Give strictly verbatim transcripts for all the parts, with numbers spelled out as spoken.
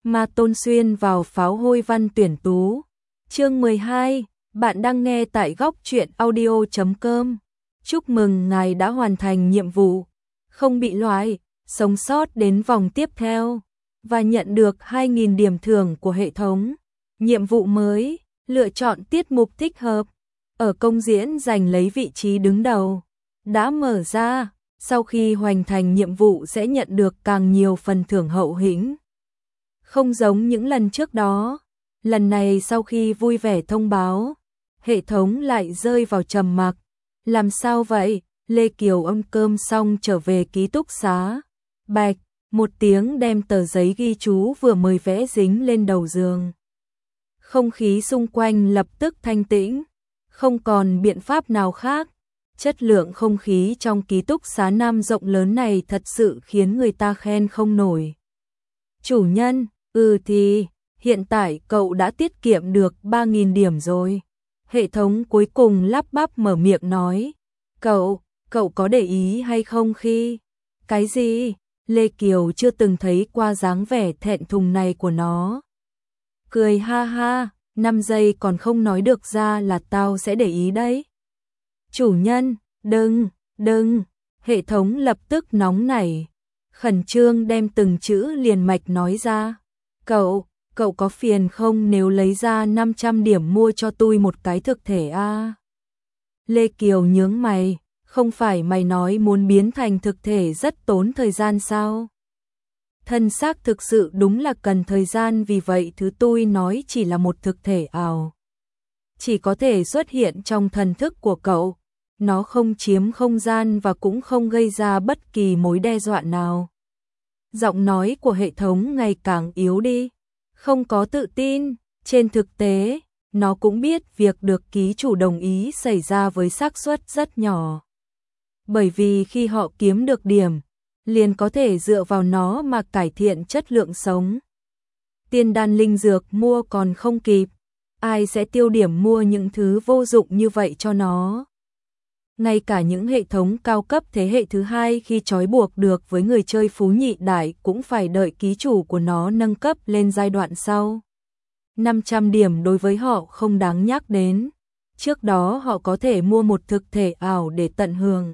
Ma Tôn xuyên vào pháo hôi văn tuyển tú. Chương mười hai, bạn đang nghe tại góc truyện audio chấm com. Chúc mừng ngài đã hoàn thành nhiệm vụ, không bị loại, sống sót đến vòng tiếp theo và nhận được hai nghìn điểm thưởng của hệ thống. Nhiệm vụ mới, lựa chọn tiết mục thích hợp. Ở công diễn giành lấy vị trí đứng đầu đã mở ra, sau khi hoàn thành nhiệm vụ sẽ nhận được càng nhiều phần thưởng hậu hĩnh. Không giống những lần trước đó, lần này sau khi vui vẻ thông báo, hệ thống lại rơi vào trầm mặc. Làm sao vậy? Lê Kiều ăn cơm xong trở về ký túc xá. Bạch, một tiếng đem tờ giấy ghi chú vừa mới vẽ dính lên đầu giường. Không khí xung quanh lập tức thanh tĩnh, không còn biện pháp nào khác. Chất lượng không khí trong ký túc xá nam rộng lớn này thật sự khiến người ta khen không nổi. Chủ nhân, ừ thì, hiện tại cậu đã tiết kiệm được ba nghìn điểm rồi. Hệ thống cuối cùng lắp bắp mở miệng nói. Cậu, cậu có để ý hay không khi? Cái gì? Lê Kiều chưa từng thấy qua dáng vẻ thẹn thùng này của nó. Cười ha ha, năm giây còn không nói được ra là tao sẽ để ý đấy. Chủ nhân, đừng, đừng, hệ thống lập tức nóng nảy, khẩn trương đem từng chữ liền mạch nói ra. Cậu, cậu có phiền không nếu lấy ra năm trăm điểm mua cho tôi một cái thực thể a? À? Lê Kiều nhướng mày, không phải mày nói muốn biến thành thực thể rất tốn thời gian sao? Thân xác thực sự đúng là cần thời gian, vì vậy thứ tôi nói chỉ là một thực thể ảo. Chỉ có thể xuất hiện trong thần thức của cậu. Nó không chiếm không gian và cũng không gây ra bất kỳ mối đe dọa nào. Giọng nói của hệ thống ngày càng yếu đi, không có tự tin. Trên thực tế, nó cũng biết việc được ký chủ đồng ý xảy ra với xác suất rất nhỏ. Bởi vì khi họ kiếm được điểm, liền có thể dựa vào nó mà cải thiện chất lượng sống. Tiên đan linh dược mua còn không kịp, ai sẽ tiêu điểm mua những thứ vô dụng như vậy cho nó. Ngay cả những hệ thống cao cấp thế hệ thứ hai khi trói buộc được với người chơi phú nhị đại cũng phải đợi ký chủ của nó nâng cấp lên giai đoạn sau. năm trăm điểm đối với họ không đáng nhắc đến. Trước đó họ có thể mua một thực thể ảo để tận hưởng.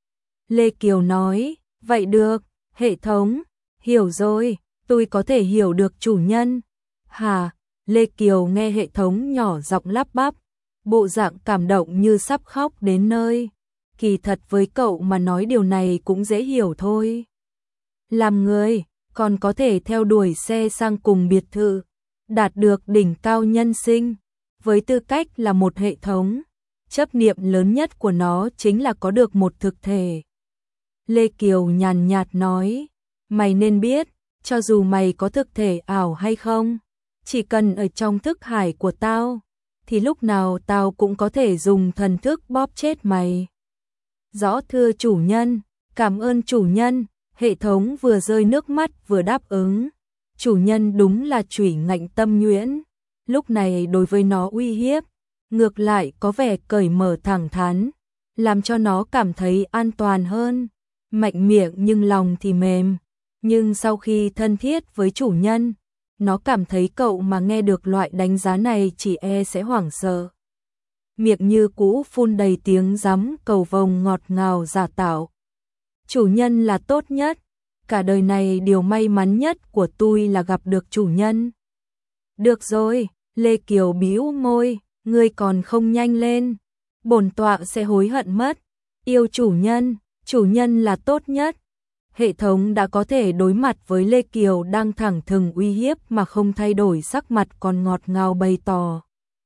Lê Kiều nói, vậy được, hệ thống, hiểu rồi, tôi có thể hiểu được chủ nhân. Hả? Lê Kiều nghe hệ thống nhỏ giọng lắp bắp, bộ dạng cảm động như sắp khóc đến nơi. Kỳ thật với cậu mà nói điều này cũng dễ hiểu thôi. Làm người, còn có thể theo đuổi xe sang cùng biệt thự, đạt được đỉnh cao nhân sinh. Với tư cách là một hệ thống, chấp niệm lớn nhất của nó chính là có được một thực thể. Lê Kiều nhàn nhạt nói, mày nên biết, cho dù mày có thực thể ảo hay không, chỉ cần ở trong thức hải của tao, thì lúc nào tao cũng có thể dùng thần thức bóp chết mày. Rõ thưa chủ nhân, cảm ơn chủ nhân, hệ thống vừa rơi nước mắt vừa đáp ứng. Chủ nhân đúng là chủy ngạnh tâm nhuyễn, lúc này đối với nó uy hiếp, ngược lại có vẻ cởi mở thẳng thắn, làm cho nó cảm thấy an toàn hơn. Mạnh miệng nhưng lòng thì mềm, nhưng sau khi thân thiết với chủ nhân, nó cảm thấy cậu mà nghe được loại đánh giá này chỉ e sẽ hoảng sợ. Miệng như cũ phun đầy tiếng rắm cầu vồng ngọt ngào giả tạo. Chủ nhân là tốt nhất, cả đời này điều may mắn nhất của tôi là gặp được chủ nhân. Được rồi, Lê Kiều bĩu môi, ngươi còn không nhanh lên, bổn tọa sẽ hối hận mất. Yêu chủ nhân, chủ nhân là tốt nhất. Hệ thống đã có thể đối mặt với Lê Kiều đang thẳng thừng uy hiếp mà không thay đổi sắc mặt còn ngọt ngào bày tỏ.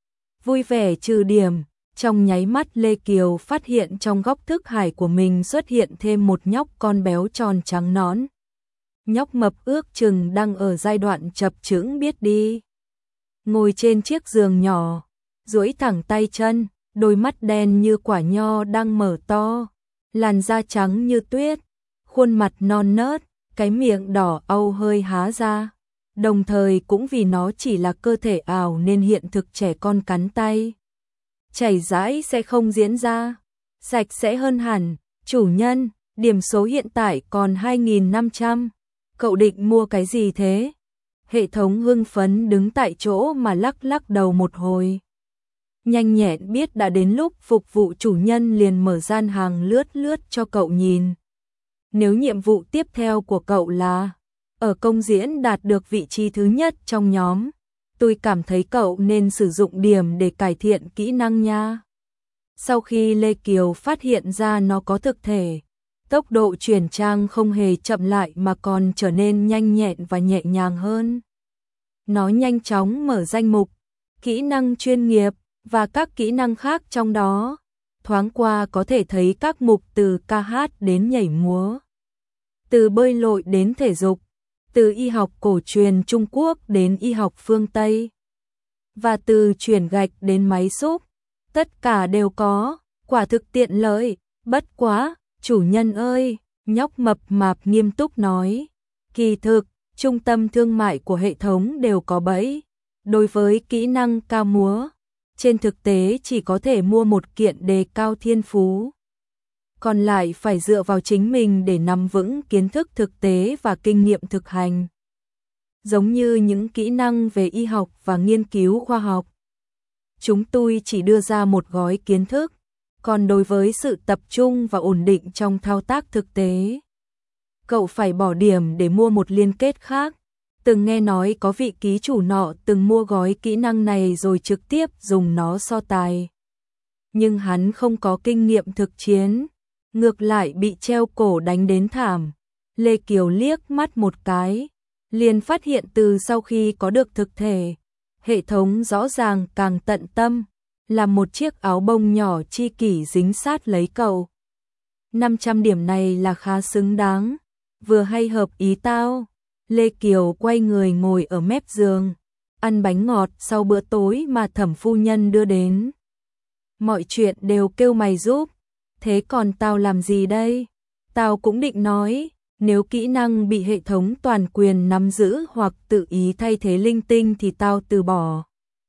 Vui vẻ trừ điểm, trong nháy mắt Lê Kiều phát hiện trong góc thức hải của mình xuất hiện thêm một nhóc con béo tròn trắng nõn. Nhóc mập ước chừng đang ở giai đoạn chập chững biết đi. Ngồi trên chiếc giường nhỏ, duỗi thẳng tay chân, đôi mắt đen như quả nho đang mở to, làn da trắng như tuyết, khuôn mặt non nớt, cái miệng đỏ au hơi há ra. Đồng thời cũng vì nó chỉ là cơ thể ảo nên hiện thực trẻ con cắn tay chảy rãi sẽ không diễn ra, sạch sẽ hơn hẳn. Chủ nhân, điểm số hiện tại còn hai nghìn năm trăm, cậu định mua cái gì thế? Hệ thống hưng phấn đứng tại chỗ mà lắc lắc đầu một hồi. Nhanh nhẹn biết đã đến lúc phục vụ chủ nhân liền mở gian hàng lướt lướt cho cậu nhìn. Nếu nhiệm vụ tiếp theo của cậu là ở công diễn đạt được vị trí thứ nhất trong nhóm, tôi cảm thấy cậu nên sử dụng điểm để cải thiện kỹ năng nha. Sau khi Lê Kiều phát hiện ra nó có thực thể, tốc độ chuyển trang không hề chậm lại mà còn trở nên nhanh nhẹn và nhẹ nhàng hơn. Nó nhanh chóng mở danh mục, kỹ năng chuyên nghiệp và các kỹ năng khác trong đó. Thoáng qua có thể thấy các mục từ ca hát đến nhảy múa, từ bơi lội đến thể dục, từ y học cổ truyền Trung Quốc đến y học phương Tây, và từ chuyển gạch đến máy xúc. Tất cả đều có, quả thực tiện lợi. Bất quá, chủ nhân ơi, nhóc mập mạp nghiêm túc nói. Kỳ thực, trung tâm thương mại của hệ thống đều có bẫy. Đối với kỹ năng ca múa, trên thực tế chỉ có thể mua một kiện đề cao thiên phú. Còn lại phải dựa vào chính mình để nắm vững kiến thức thực tế và kinh nghiệm thực hành. Giống như những kỹ năng về y học và nghiên cứu khoa học. Chúng tôi chỉ đưa ra một gói kiến thức, còn đối với sự tập trung và ổn định trong thao tác thực tế, cậu phải bỏ điểm để mua một liên kết khác. Từng nghe nói có vị ký chủ nọ từng mua gói kỹ năng này rồi trực tiếp dùng nó so tài. Nhưng hắn không có kinh nghiệm thực chiến, ngược lại bị treo cổ đánh đến thảm. Lê Kiều liếc mắt một cái, liền phát hiện từ sau khi có được thực thể, hệ thống rõ ràng càng tận tâm, làm một chiếc áo bông nhỏ chi kỷ dính sát lấy cậu. năm trăm điểm này là khá xứng đáng, vừa hay hợp ý tao. Lê Kiều quay người ngồi ở mép giường, ăn bánh ngọt sau bữa tối mà Thẩm phu nhân đưa đến. Mọi chuyện đều kêu mày giúp, thế còn tao làm gì đây? Tao cũng định nói, nếu kỹ năng bị hệ thống toàn quyền nắm giữ hoặc tự ý thay thế linh tinh thì tao từ bỏ.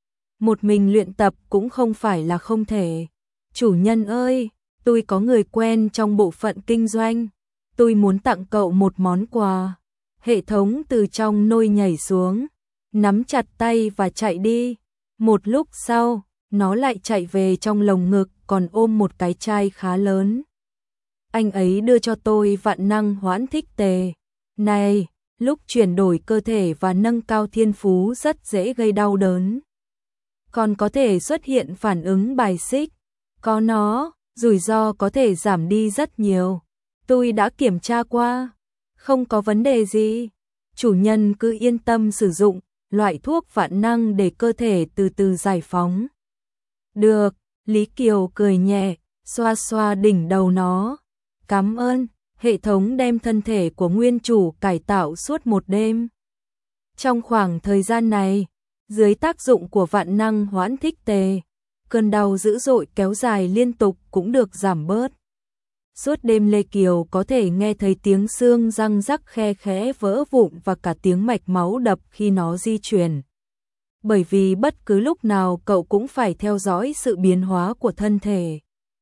Một mình luyện tập cũng không phải là không thể. Chủ nhân ơi, tôi có người quen trong bộ phận kinh doanh, tôi muốn tặng cậu một món quà. Hệ thống từ trong nôi nhảy xuống, nắm chặt tay và chạy đi. Một lúc sau, nó lại chạy về trong lồng ngực còn ôm một cái chai khá lớn. Anh ấy đưa cho tôi vạn năng hoãn thích tề. Này, lúc chuyển đổi cơ thể và nâng cao thiên phú rất dễ gây đau đớn. Còn có thể xuất hiện phản ứng bài xích. Có nó, rủi ro có thể giảm đi rất nhiều. Tôi đã kiểm tra qua, không có vấn đề gì. Chủ nhân cứ yên tâm sử dụng loại thuốc vạn năng để cơ thể từ từ giải phóng. Được, Lý Kiều cười nhẹ, xoa xoa đỉnh đầu nó. Cảm ơn, hệ thống đem thân thể của nguyên chủ cải tạo suốt một đêm. Trong khoảng thời gian này, dưới tác dụng của vạn năng hoãn thích tề, cơn đau dữ dội kéo dài liên tục cũng được giảm bớt. Suốt đêm Lê Kiều có thể nghe thấy tiếng xương răng rắc khe khẽ vỡ vụn và cả tiếng mạch máu đập khi nó di chuyển. Bởi vì bất cứ lúc nào cậu cũng phải theo dõi sự biến hóa của thân thể.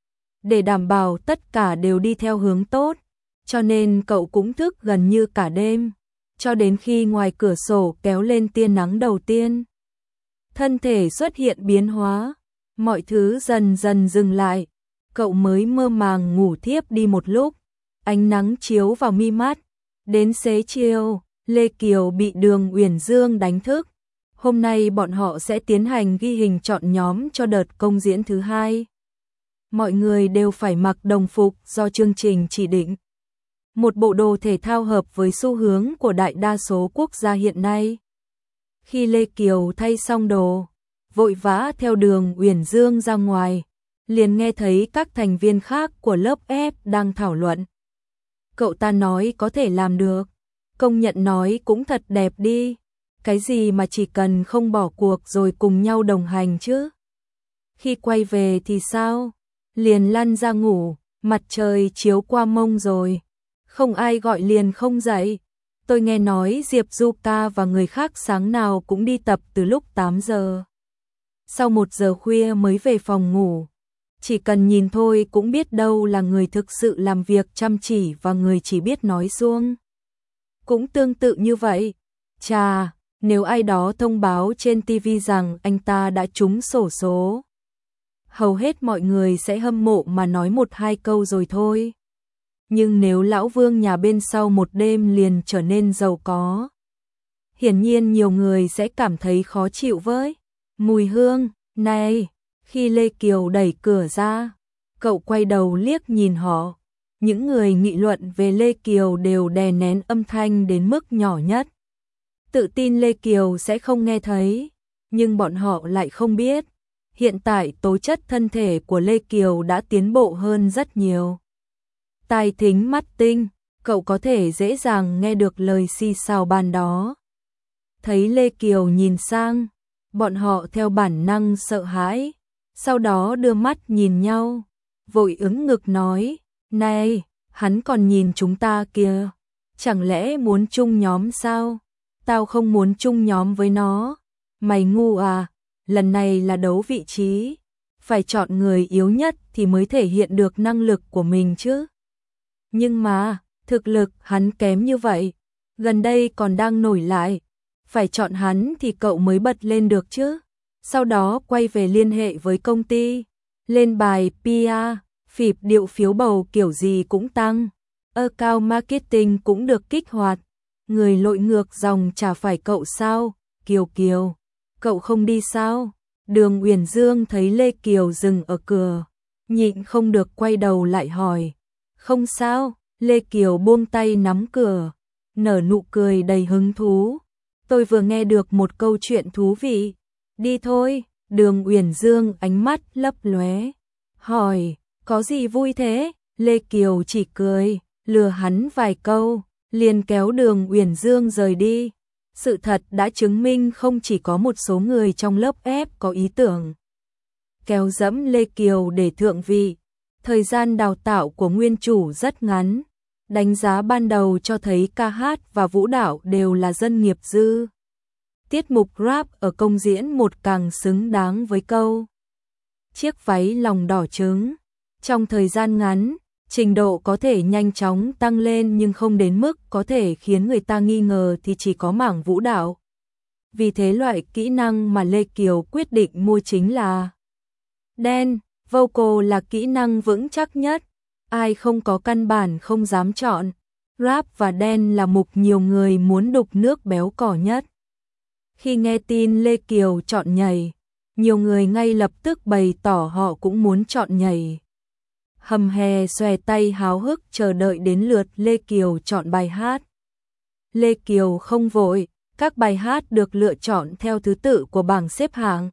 Để đảm bảo tất cả đều đi theo hướng tốt, cho nên cậu cũng thức gần như cả đêm, cho đến khi ngoài cửa sổ kéo lên tia nắng đầu tiên. Thân thể xuất hiện biến hóa, mọi thứ dần dần dừng lại, cậu mới mơ màng ngủ thiếp đi một lúc, ánh nắng chiếu vào mi mắt. Đến xế chiều, Lê Kiều bị Đường Uyển Dương đánh thức. Hôm nay bọn họ sẽ tiến hành ghi hình chọn nhóm cho đợt công diễn thứ hai. Mọi người đều phải mặc đồng phục do chương trình chỉ định. Một bộ đồ thể thao hợp với xu hướng của đại đa số quốc gia hiện nay. Khi Lê Kiều thay xong đồ, vội vã theo Đường Uyển Dương ra ngoài, liền nghe thấy các thành viên khác của lớp F đang thảo luận. Cậu ta nói có thể làm được, công nhận nói cũng thật đẹp đi. Cái gì mà chỉ cần không bỏ cuộc rồi cùng nhau đồng hành chứ? Khi quay về thì sao? Liền lăn ra ngủ, mặt trời chiếu qua mông rồi. Không ai gọi liền không dậy. Tôi nghe nói Diệp Du Ca và người khác sáng nào cũng đi tập từ lúc tám giờ. Sau một giờ khuya mới về phòng ngủ. Chỉ cần nhìn thôi cũng biết đâu là người thực sự làm việc chăm chỉ và người chỉ biết nói suông. Cũng tương tự như vậy. Chà, Nếu ai đó thông báo trên ti vi rằng anh ta đã trúng xổ số, hầu hết mọi người sẽ hâm mộ mà nói một hai câu rồi thôi. Nhưng nếu lão Vương nhà bên sau một đêm liền trở nên giàu có, hiển nhiên nhiều người sẽ cảm thấy khó chịu với mùi hương này. Khi Lê Kiều đẩy cửa ra, cậu quay đầu liếc nhìn họ. Những người nghị luận về Lê Kiều đều đè nén âm thanh đến mức nhỏ nhất. Tự tin Lê Kiều sẽ không nghe thấy, nhưng bọn họ lại không biết. Hiện tại tố chất thân thể của Lê Kiều đã tiến bộ hơn rất nhiều. Tai thính mắt tinh, cậu có thể dễ dàng nghe được lời xì xào bàn đó. Thấy Lê Kiều nhìn sang, bọn họ theo bản năng sợ hãi, sau đó đưa mắt nhìn nhau, vội ưỡn ngực nói, này, hắn còn nhìn chúng ta kìa, chẳng lẽ muốn chung nhóm sao? Tao không muốn chung nhóm với nó. Mày ngu à, lần này là đấu vị trí, phải chọn người yếu nhất thì mới thể hiện được năng lực của mình chứ. Nhưng mà, thực lực hắn kém như vậy, gần đây còn đang nổi lại, phải chọn hắn thì cậu mới bật lên được chứ. Sau đó quay về liên hệ với công ty, lên bài pê e, phịp điệu phiếu bầu kiểu gì cũng tăng, account marketing cũng được kích hoạt. Người lội ngược dòng chả phải cậu sao? Kiều Kiều, cậu không đi sao? Đường Uyển Dương thấy Lê Kiều dừng ở cửa, nhịn không được quay đầu lại hỏi. Không sao, Lê Kiều buông tay nắm cửa, nở nụ cười đầy hứng thú. Tôi vừa nghe được một câu chuyện thú vị. Đi thôi. Đường Uyển Dương ánh mắt lấp lóe, hỏi, có gì vui thế? Lê Kiều chỉ cười, lừa hắn vài câu, liền kéo Đường Uyển Dương rời đi. Sự thật đã chứng minh không chỉ có một số người trong lớp ép có ý tưởng kéo dẫm Lê Kiều để thượng vị. Thời gian đào tạo của nguyên chủ rất ngắn, đánh giá ban đầu cho thấy ca hát và vũ đạo đều là dân nghiệp dư. Tiết mục rap ở công diễn một càng xứng đáng với câu chiếc váy lòng đỏ trứng. Trong thời gian ngắn, trình độ có thể nhanh chóng tăng lên nhưng không đến mức có thể khiến người ta nghi ngờ thì chỉ có mảng vũ đạo. Vì thế loại kỹ năng mà Lê Kiều quyết định mua chính là dance. Vocal là kỹ năng vững chắc nhất, ai không có căn bản không dám chọn. Rap và dance là mục nhiều người muốn đục nước béo cỏ nhất. Khi nghe tin Lê Kiều chọn nhảy, nhiều người ngay lập tức bày tỏ họ cũng muốn chọn nhảy. Hầm hè xòe tay háo hức chờ đợi đến lượt Lê Kiều chọn bài hát. Lê Kiều không vội, các bài hát được lựa chọn theo thứ tự của bảng xếp hạng.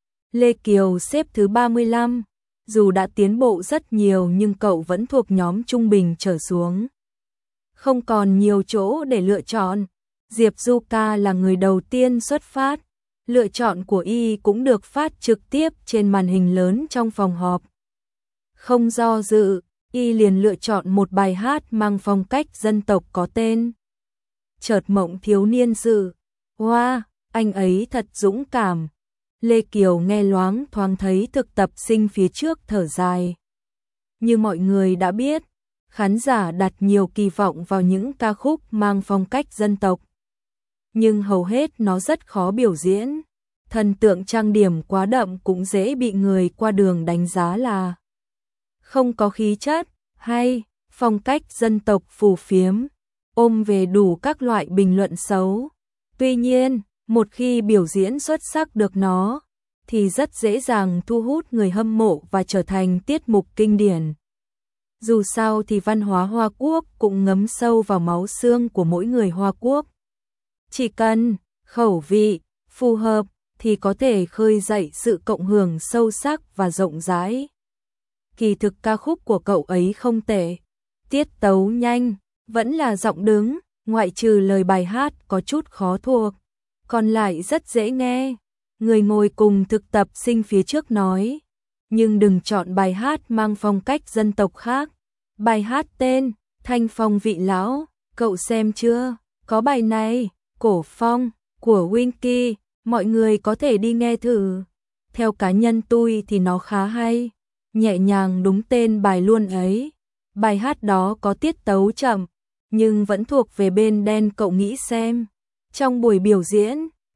Lê Kiều xếp thứ ba mươi lăm, dù đã tiến bộ rất nhiều nhưng cậu vẫn thuộc nhóm trung bình trở xuống. Không còn nhiều chỗ để lựa chọn, Diệp Du Ca là người đầu tiên xuất phát, lựa chọn của y cũng được phát trực tiếp trên màn hình lớn trong phòng họp. Không do dự, y liền lựa chọn một bài hát mang phong cách dân tộc có tên Chợt mộng thiếu niên sự. Wow, anh ấy thật dũng cảm. Lê Kiều nghe loáng thoáng thấy thực tập sinh phía trước thở dài. Như mọi người đã biết, khán giả đặt nhiều kỳ vọng vào những ca khúc mang phong cách dân tộc. Nhưng hầu hết nó rất khó biểu diễn. Thần tượng trang điểm quá đậm cũng dễ bị người qua đường đánh giá là không có khí chất, hay phong cách dân tộc phù phiếm, ôm về đủ các loại bình luận xấu. Tuy nhiên, một khi biểu diễn xuất sắc được nó, thì rất dễ dàng thu hút người hâm mộ và trở thành tiết mục kinh điển. Dù sao thì văn hóa Hoa Quốc cũng ngấm sâu vào máu xương của mỗi người Hoa Quốc. Chỉ cần khẩu vị phù hợp thì có thể khơi dậy sự cộng hưởng sâu sắc và rộng rãi. Kỳ thực ca khúc của cậu ấy không tệ, tiết tấu nhanh, vẫn là giọng đứng, ngoại trừ lời bài hát có chút khó thuộc, còn lại rất dễ nghe. Người ngồi cùng thực tập sinh phía trước nói, nhưng đừng chọn bài hát mang phong cách dân tộc khác. Bài hát tên Thanh Phong Vị Lão, cậu xem chưa? Có bài này, Cổ Phong của Winky, mọi người có thể đi nghe thử. Theo cá nhân tôi thì nó khá hay, nhẹ nhàng đúng tên bài luôn ấy. Bài hát đó có tiết tấu chậm, nhưng vẫn thuộc về bên đen, cậu nghĩ xem. Trong buổi biểu diễn,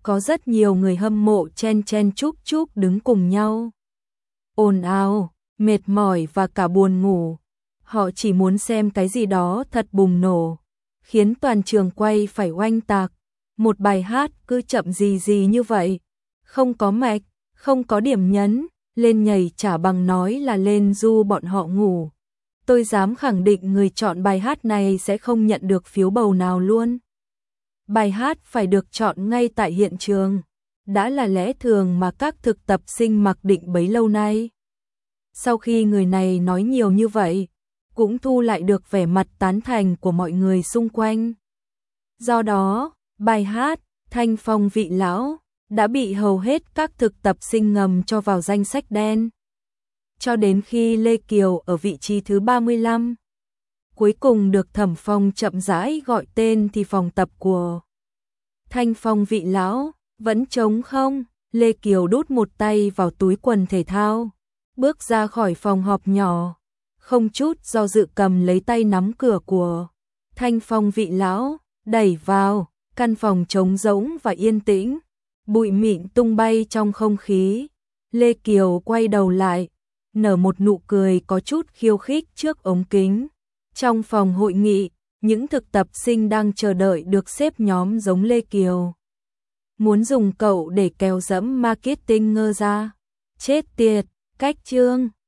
có rất nhiều người hâm mộ chen chen chúc chúc đứng cùng nhau. Ồn ào, mệt mỏi và cả buồn ngủ. Họ chỉ muốn xem cái gì đó thật bùng nổ, khiến toàn trường quay phải oanh tạc. Một bài hát cứ chậm gì gì như vậy, không có mạch, không có điểm nhấn, lên nhảy chả bằng nói là lên du bọn họ ngủ. Tôi dám khẳng định người chọn bài hát này sẽ không nhận được phiếu bầu nào luôn. Bài hát phải được chọn ngay tại hiện trường, đã là lẽ thường mà các thực tập sinh mặc định bấy lâu nay. Sau khi người này nói nhiều như vậy, cũng thu lại được vẻ mặt tán thành của mọi người xung quanh. Do đó, bài hát Thanh Phong Vị Lão đã bị hầu hết các thực tập sinh ngầm cho vào danh sách đen. Cho đến khi Lê Kiều ở vị trí thứ ba mươi lăm, cuối cùng được Thẩm Phong chậm rãi gọi tên thì phòng tập của Thanh Phong Vị Lão vẫn trống không. Lê Kiều đút một tay vào túi quần thể thao, bước ra khỏi phòng họp nhỏ, không chút do dự cầm lấy tay nắm cửa của Thanh Phong Vị Lão, đẩy vào. Căn phòng trống rỗng và yên tĩnh, bụi mịn tung bay trong không khí. Lê Kiều quay đầu lại, nở một nụ cười có chút khiêu khích trước ống kính. Trong phòng hội nghị, những thực tập sinh đang chờ đợi được xếp nhóm giống Lê Kiều. Muốn dùng cậu để kéo dẫm marketing ngơ ra. Chết tiệt, cách chương.